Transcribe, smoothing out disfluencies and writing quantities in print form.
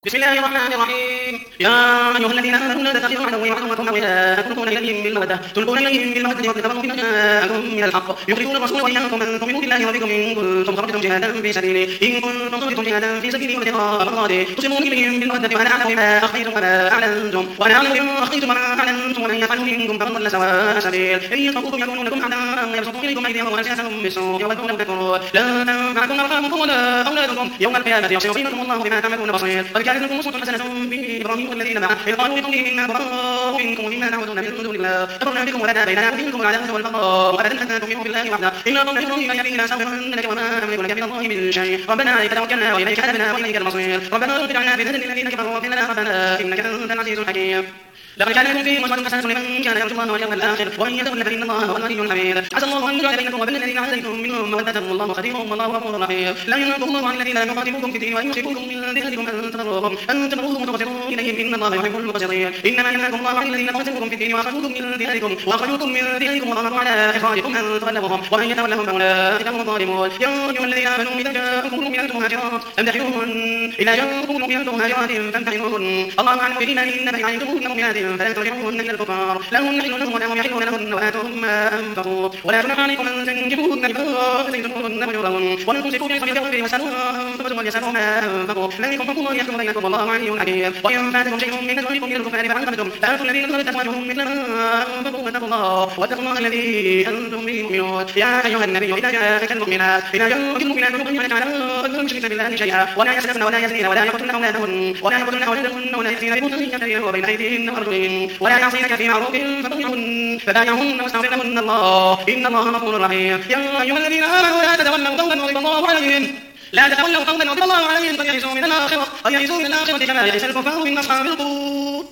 بسم الله الرحمن الرحيم. يا أيها الذين آمنوا لا تتخذوا عدوي وعدوكم أولياء تلقون إليهم بالمودة وقد كفروا بما جاءكم من الحق يخرجون الرسول وإياكم أن تؤمنوا بالله ربكم إن كنتم خرجتم جهادا في سبيلي وابتغاء مرضاتي تصلون إليهم بالمودة وأنا أعلم بما أخفيتم وما أعلنتم وأنا أعلم بما أخفيتم وما أعلنتم ومن يفعله منكم فقد ضل سواء السبيل إن يثقفوكم يكونوا لكم أعداء ويبسطوا إليكم أيديهم وألسنتهم بالسوء وودوا لو تكفرون لا تنفعكم أرحامكم ولا أولادكم يوم القيامة يفصل بينكم الله بما تعملون بصير قد كانت لكم أسوة حسنة في إبراهيم والذين معه إذ قالوا لقومهم إنا براء منكم ومما تعبدون من دون الله كفرنا بكم وبدا بيننا وبينكم العداوة والبغضاء أبدا حتى تؤمنوا بالله وحده إلا قوم إبراهيم يأتينا سوفا لك وما أملك لك من الله من شيء ربنا عليك توكلنا وإليك أنبنا وإليك المصير ربنا لا تجعلنا فتنة للذين كفروا واغفر لنا ربنا إنك أنت العزيز الحكيم. لقد كان لكم فيهم أسوة حسنة لمن كان يرجو الله واليوم الآخر ومن يتول فإن الله هو الغني الحميد. عسى الله أن يجعل بينكم وبين الذين عاديتم منهم مودة والله خبير والله غفور رحيم. لا ينهاكم الله عن الذين لم يقاتلوكم في الدين وأن يمسكوكم من دينكم أن تبروهم وتقسطوا إليهم إن الله يحب المقسطين. إنما ينهاكم الله عن الذين قاتلوكم في الدين وأخرجوكم من دينكم وظهروا على إخراجكم أن تولوهم ومن يتولهم فأولئك هم الظالمون. يا أيها الذين آمنوا إذا جاءكم مؤمنات مهاجرات فامتحنوهن إذا جاءكم مؤمنات مهاجرات فامتحنوهن الله أعلم بإيمانهن فإن علمتموهن مؤمنات فلا ترجعوهن إلى الكفار لهم حل لهم ولهم يحلون لهن وآتوهم ما أنفقوا ولا جناح عليكم أن تنكحوهن إذا آتيتموهن أجورهن ولا تمسكوا بعصم الكفر واسألوها أنفسهم وليسألوا ما أنفقوا ذلكم حكم الله يحكم بينكم والله علي حكيم. وإن فاتكم شيء من أزواجكم من الكفار فعاقبتم فآتوا الذين ظلمت أزواجهم مثل ما أنفقوا واتقوا الله الذي أنتم به مؤمنون. يا أيها النبي إذا جاءك المؤمنات يبايعنك على أن لا يشركن بالله شيئا ولا يسرقن ولا يزنين ولا يقتلن أولادهن ولا يأتين ببهتان وبين أيديهن وأرجلهن ولا يعصينك في معروف فبايعهن واستغفر لهن الله إن الله غفور رحيم. يا أيها الذين آمنوا لا تتولوا قوما غضب الله عليهم قد يئسوا من الآخرة كما يئس الكفار من أصحاب القبور.